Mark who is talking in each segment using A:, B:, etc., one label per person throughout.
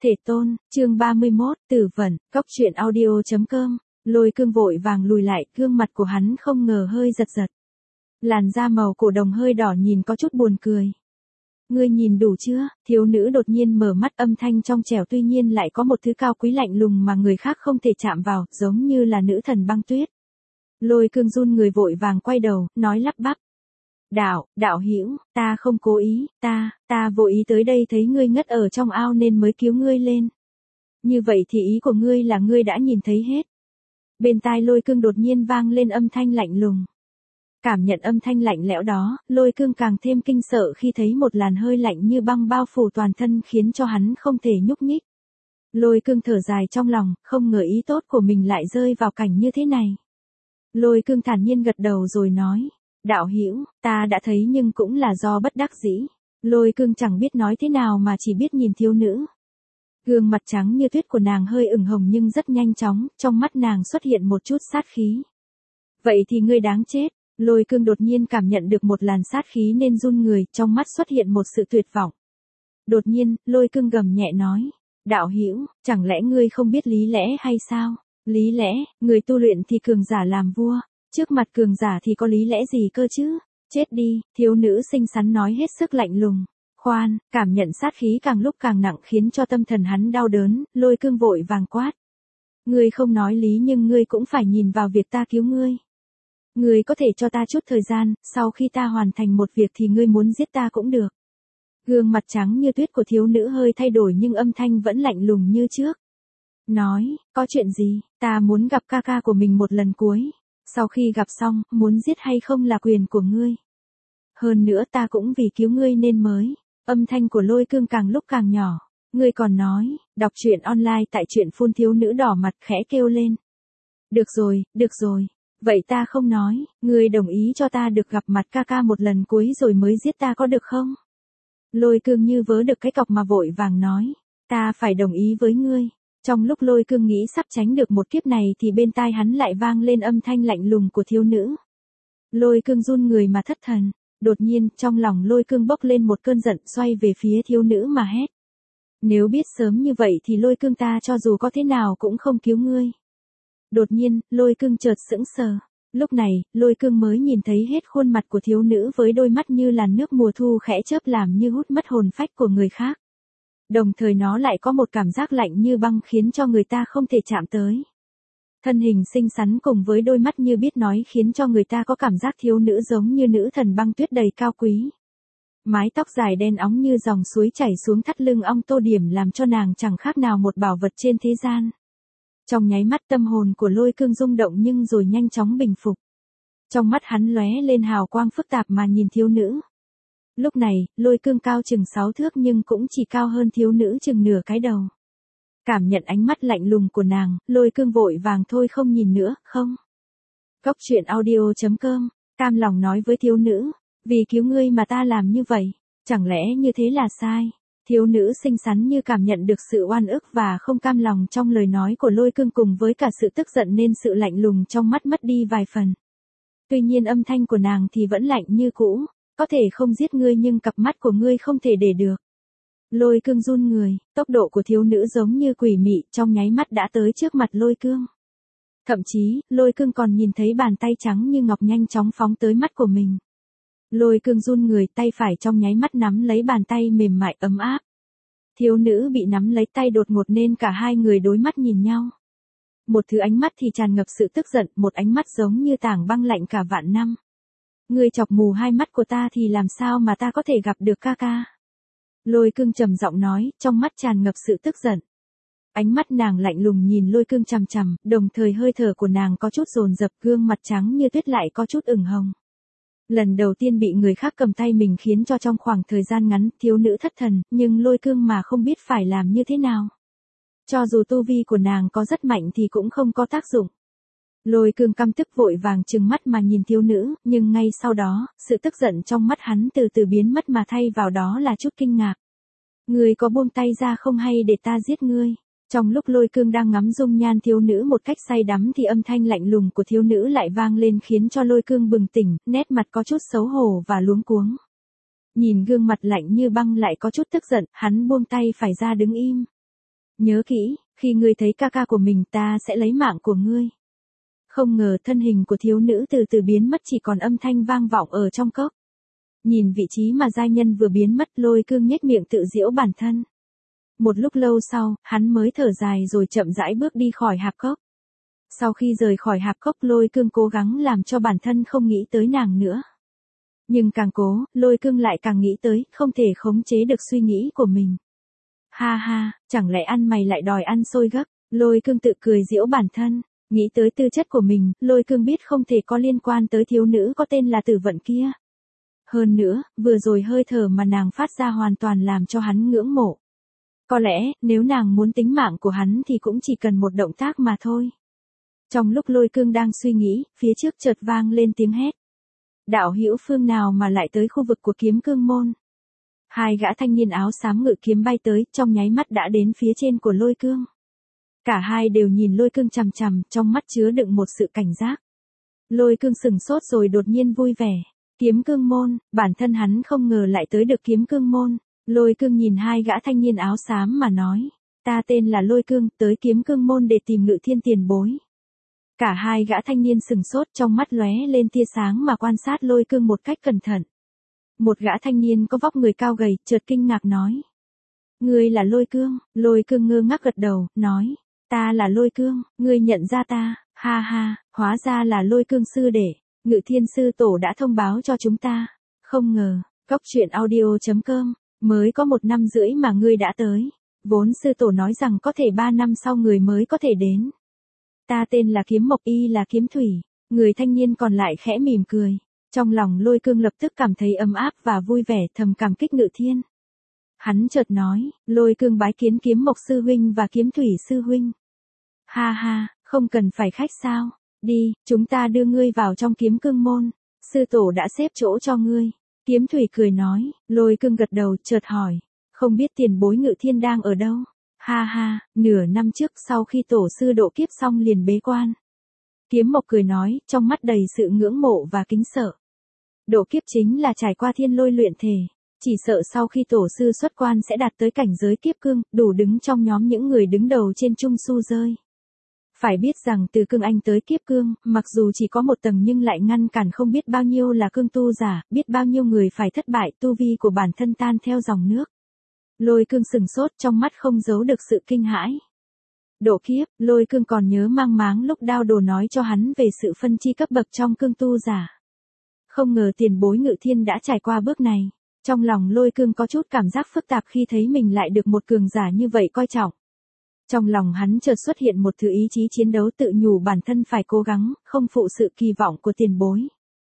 A: Thể tôn, chương 31, tử vận, góc truyện audio.com, Lôi Cương vội vàng lùi lại, gương mặt của hắn không ngờ hơi giật giật. Làn da màu cổ đồng hơi đỏ nhìn có chút buồn cười. Ngươi nhìn đủ chưa? Thiếu nữ đột nhiên mở mắt, âm thanh trong trẻo tuy nhiên lại có một thứ cao quý lạnh lùng mà người khác không thể chạm vào, giống như là nữ thần băng tuyết. Lôi Cương run người vội vàng quay đầu, nói lắp bắp. Đạo hữu, ta không cố ý, ta vô ý tới đây thấy ngươi ngất ở trong ao nên mới cứu ngươi lên. Như vậy thì ý của ngươi là ngươi đã nhìn thấy hết. Bên tai Lôi Cương đột nhiên vang lên âm thanh lạnh lùng. Cảm nhận âm thanh lạnh lẽo đó, Lôi Cương càng thêm kinh sợ khi thấy một làn hơi lạnh như băng bao phủ toàn thân khiến cho hắn không thể nhúc nhích. Lôi Cương thở dài trong lòng, không ngờ ý tốt của mình lại rơi vào cảnh như thế này. Lôi Cương thản nhiên gật đầu rồi nói. Đạo hữu, ta đã thấy nhưng cũng là do bất đắc dĩ. Lôi Cương chẳng biết nói thế nào mà chỉ biết nhìn thiếu nữ. Gương mặt trắng như tuyết của nàng hơi ửng hồng nhưng rất nhanh chóng, trong mắt nàng xuất hiện một chút sát khí. Vậy thì ngươi đáng chết. Lôi Cương đột nhiên cảm nhận được một làn sát khí nên run người, trong mắt xuất hiện một sự tuyệt vọng. Đột nhiên, Lôi Cương gầm nhẹ nói. Đạo hữu, chẳng lẽ ngươi không biết lý lẽ hay sao? Lý lẽ, người tu luyện thì cường giả làm vua. Trước mặt cường giả thì có lý lẽ gì cơ chứ? Chết đi, thiếu nữ xinh xắn nói hết sức lạnh lùng. Khoan, cảm nhận sát khí càng lúc càng nặng khiến cho tâm thần hắn đau đớn, Lôi Cương vội vàng quát. Ngươi không nói lý nhưng ngươi cũng phải nhìn vào việc ta cứu ngươi. Ngươi có thể cho ta chút thời gian, sau khi ta hoàn thành một việc thì ngươi muốn giết ta cũng được. Gương mặt trắng như tuyết của thiếu nữ hơi thay đổi nhưng âm thanh vẫn lạnh lùng như trước. Nói, có chuyện gì, ta muốn gặp ca ca của mình một lần cuối. Sau khi gặp xong, muốn giết hay không là quyền của ngươi. Hơn nữa ta cũng vì cứu ngươi nên mới. Âm thanh của Lôi Cương càng lúc càng nhỏ. Ngươi còn nói, đọc truyện online tại truyện phun, thiếu nữ đỏ mặt khẽ kêu lên. Được rồi. Vậy ta không nói, ngươi đồng ý cho ta được gặp mặt ca ca một lần cuối rồi mới giết ta có được không? Lôi Cương như vớ được cái cọc mà vội vàng nói. Ta phải đồng ý với ngươi. Trong lúc Lôi Cương nghĩ sắp tránh được một kiếp này thì bên tai hắn lại vang lên âm thanh lạnh lùng của thiếu nữ. Lôi Cương run người mà thất thần. Đột nhiên, trong lòng Lôi Cương bốc lên một cơn giận xoay về phía thiếu nữ mà hét. Nếu biết sớm như vậy thì Lôi Cương ta cho dù có thế nào cũng không cứu ngươi. Đột nhiên, Lôi Cương chợt sững sờ. Lúc này, Lôi Cương mới nhìn thấy hết khuôn mặt của thiếu nữ với đôi mắt như làn nước mùa thu khẽ chớp làm như hút mất hồn phách của người khác. Đồng thời nó lại có một cảm giác lạnh như băng khiến cho người ta không thể chạm tới. Thân hình xinh xắn cùng với đôi mắt như biết nói khiến cho người ta có cảm giác thiếu nữ giống như nữ thần băng tuyết đầy cao quý. Mái tóc dài đen óng như dòng suối chảy xuống thắt lưng ong tô điểm làm cho nàng chẳng khác nào một bảo vật trên thế gian. Trong nháy mắt tâm hồn của Lôi Cương rung động nhưng rồi nhanh chóng bình phục. Trong mắt hắn lóe lên hào quang phức tạp mà nhìn thiếu nữ. Lúc này, Lôi Cương cao chừng 6 thước nhưng cũng chỉ cao hơn thiếu nữ chừng nửa cái đầu. Cảm nhận ánh mắt lạnh lùng của nàng, Lôi Cương vội vàng thôi không nhìn nữa, không. Góc truyện audio.com, cam lòng nói với thiếu nữ, vì cứu ngươi mà ta làm như vậy, chẳng lẽ như thế là sai. Thiếu nữ xinh xắn như cảm nhận được sự oan ức và không cam lòng trong lời nói của Lôi Cương cùng với cả sự tức giận nên sự lạnh lùng trong mắt mất đi vài phần. Tuy nhiên âm thanh của nàng thì vẫn lạnh như cũ. Có thể không giết ngươi nhưng cặp mắt của ngươi không thể để được. Lôi Cương run người, tốc độ của thiếu nữ giống như quỷ mị, trong nháy mắt đã tới trước mặt Lôi Cương. Thậm chí, Lôi Cương còn nhìn thấy bàn tay trắng như ngọc nhanh chóng phóng tới mắt của mình. Lôi Cương run người, tay phải trong nháy mắt nắm lấy bàn tay mềm mại ấm áp. Thiếu nữ bị nắm lấy tay đột ngột nên cả hai người đối mắt nhìn nhau. Một thứ ánh mắt thì tràn ngập sự tức giận, một ánh mắt giống như tảng băng lạnh cả vạn năm. Ngươi chọc mù hai mắt của ta thì làm sao mà ta có thể gặp được ca ca? Lôi Cương trầm giọng nói, trong mắt tràn ngập sự tức giận. Ánh mắt nàng lạnh lùng nhìn Lôi Cương chằm chằm, đồng thời hơi thở của nàng có chút dồn dập, gương mặt trắng như tuyết lại có chút ửng hồng. Lần đầu tiên bị người khác cầm tay mình khiến cho trong khoảng thời gian ngắn thiếu nữ thất thần, nhưng Lôi Cương mà không biết phải làm như thế nào. Cho dù tu vi của nàng có rất mạnh thì cũng không có tác dụng. Lôi Cương căm tức vội vàng trừng mắt mà nhìn thiếu nữ, nhưng ngay sau đó, sự tức giận trong mắt hắn từ từ biến mất mà thay vào đó là chút kinh ngạc. Ngươi có buông tay ra không hay để ta giết ngươi? Trong lúc Lôi Cương đang ngắm dung nhan thiếu nữ một cách say đắm thì âm thanh lạnh lùng của thiếu nữ lại vang lên khiến cho Lôi Cương bừng tỉnh, nét mặt có chút xấu hổ và luống cuống. Nhìn gương mặt lạnh như băng lại có chút tức giận, hắn buông tay phải ra đứng im. Nhớ kỹ, khi ngươi thấy ca ca của mình ta sẽ lấy mạng của ngươi. Không ngờ thân hình của thiếu nữ từ từ biến mất, chỉ còn âm thanh vang vọng ở trong cốc. Nhìn vị trí mà giai nhân vừa biến mất, Lôi Cương nhếch miệng tự giễu bản thân. Một lúc lâu sau, hắn mới thở dài rồi chậm rãi bước đi khỏi hạp cốc. Sau khi rời khỏi hạp cốc, Lôi Cương cố gắng làm cho bản thân không nghĩ tới nàng nữa. Nhưng càng cố, Lôi Cương lại càng nghĩ tới, không thể khống chế được suy nghĩ của mình. Ha ha, chẳng lẽ ăn mày lại đòi ăn xôi gấc? Lôi Cương tự cười giễu bản thân, nghĩ tới tư chất của mình, Lôi Cương biết không thể có liên quan tới thiếu nữ có tên là Tử Vận kia. Hơn nữa, vừa rồi hơi thở mà nàng phát ra hoàn toàn làm cho hắn ngưỡng mộ. Có lẽ, nếu nàng muốn tính mạng của hắn thì cũng chỉ cần một động tác mà thôi. Trong lúc Lôi Cương đang suy nghĩ, phía trước chợt vang lên tiếng hét. Đạo hữu phương nào mà lại tới khu vực của Kiếm Cương môn? Hai gã thanh niên áo xám ngự kiếm bay tới, trong nháy mắt đã đến phía trên của Lôi Cương. Cả hai đều nhìn Lôi Cương chằm chằm, trong mắt chứa đựng một sự cảnh giác. Lôi Cương sừng sốt rồi đột nhiên vui vẻ. Kiếm Cương môn, bản thân hắn không ngờ lại tới được Kiếm Cương môn. Lôi Cương nhìn hai gã thanh niên áo xám mà nói, ta tên là Lôi Cương, tới Kiếm Cương môn để tìm Ngự Thiên tiền bối. Cả hai gã thanh niên sừng sốt, trong mắt lóe lên tia sáng mà quan sát Lôi Cương một cách cẩn thận. Một gã thanh niên có vóc người cao gầy, chợt kinh ngạc nói. Ngươi là Lôi Cương? Lôi Cương ngơ ngác gật đầu, nói, ta là Lôi Cương, ngươi nhận ra ta? Ha ha, hóa ra là Lôi Cương sư đệ, Ngự Thiên sư tổ đã thông báo cho chúng ta. Không ngờ, Cốc Truyện Audio.com, mới có 1 năm rưỡi mà ngươi đã tới. Vốn sư tổ nói rằng có thể 3 năm sau người mới có thể đến. Ta tên là Kiếm Mộc, y là Kiếm Thủy. Người thanh niên còn lại khẽ mỉm cười. Trong lòng Lôi Cương lập tức cảm thấy ấm áp và vui vẻ, thầm cảm kích Ngự Thiên. Hắn chợt nói, Lôi Cương bái kiến Kiếm Mộc sư huynh và Kiếm Thủy sư huynh. Ha ha, không cần phải khách sao, đi, chúng ta đưa ngươi vào trong Kiếm Cương môn, sư tổ đã xếp chỗ cho ngươi. Kiếm Thủy cười nói, Lôi Cương gật đầu, chợt hỏi, không biết tiền bối Ngự Thiên đang ở đâu? Ha ha, nửa năm trước sau khi tổ sư độ kiếp xong liền bế quan. Kiếm Mộc cười nói, trong mắt đầy sự ngưỡng mộ và kính sợ. Độ kiếp chính là trải qua thiên lôi luyện thể, chỉ sợ sau khi tổ sư xuất quan sẽ đạt tới cảnh giới kiếp cương, đủ đứng trong nhóm những người đứng đầu trên trung su rơi. Phải biết rằng từ cương anh tới kiếp cương, mặc dù chỉ có một tầng nhưng lại ngăn cản không biết bao nhiêu là cương tu giả, biết bao nhiêu người phải thất bại, tu vi của bản thân tan theo dòng nước. Lôi Cương sừng sốt, trong mắt không giấu được sự kinh hãi. Độ kiếp, Lôi Cương còn nhớ mang máng lúc Đao Đồ nói cho hắn về sự phân chia cấp bậc trong cương tu giả. Không ngờ tiền bối Ngự Thiên đã trải qua bước này. Trong lòng Lôi Cương có chút cảm giác phức tạp khi thấy mình lại được một cường giả như vậy coi trọng. Trong lòng hắn chợt xuất hiện một thứ ý chí chiến đấu, tự nhủ bản thân phải cố gắng, không phụ sự kỳ vọng của tiền bối.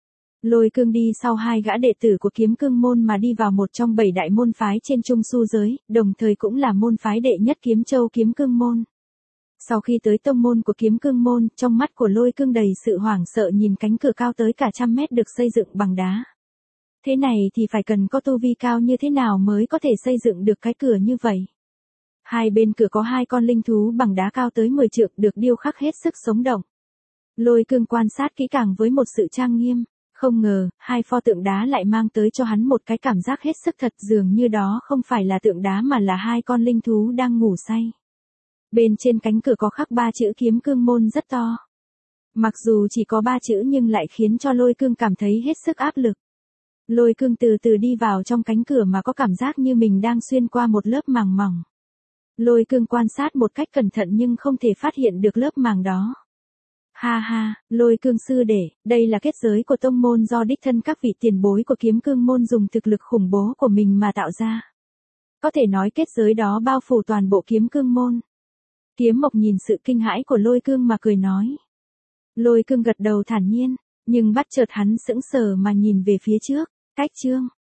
A: Lôi Cương đi sau hai gã đệ tử của Kiếm Cương môn mà đi vào một trong 7 đại môn phái trên trung su giới, đồng thời cũng là môn phái đệ nhất Kiếm Châu Kiếm Cương môn. Sau khi tới tông môn của Kiếm Cương môn, trong mắt của Lôi Cương đầy sự hoảng sợ nhìn cánh cửa cao tới cả 100 mét được xây dựng bằng đá. Thế này thì phải cần có tu vi cao như thế nào mới có thể xây dựng được cái cửa như vậy. Hai bên cửa có 2 con linh thú bằng đá cao tới 10 trượng được điêu khắc hết sức sống động. Lôi Cương quan sát kỹ càng với một sự trang nghiêm. Không ngờ, 2 pho tượng đá lại mang tới cho hắn một cái cảm giác hết sức thật, dường như đó không phải là tượng đá mà là 2 con linh thú đang ngủ say. Bên trên cánh cửa có khắc 3 chữ Kiếm Cương môn rất to. Mặc dù chỉ có 3 chữ nhưng lại khiến cho Lôi Cương cảm thấy hết sức áp lực. Lôi Cương từ từ đi vào trong cánh cửa mà có cảm giác như mình đang xuyên qua một lớp màng mỏng. Lôi Cương quan sát một cách cẩn thận nhưng không thể phát hiện được lớp màng đó. Ha ha, Lôi Cương sư đệ, đây là kết giới của tông môn do đích thân các vị tiền bối của Kiếm Cương môn dùng thực lực khủng bố của mình mà tạo ra. Có thể nói kết giới đó bao phủ toàn bộ Kiếm Cương môn. Kiếm Mộc nhìn sự kinh hãi của Lôi Cương mà cười nói. Lôi Cương gật đầu thản nhiên, nhưng bắt chợt hắn sững sờ mà nhìn về phía trước. Cách chương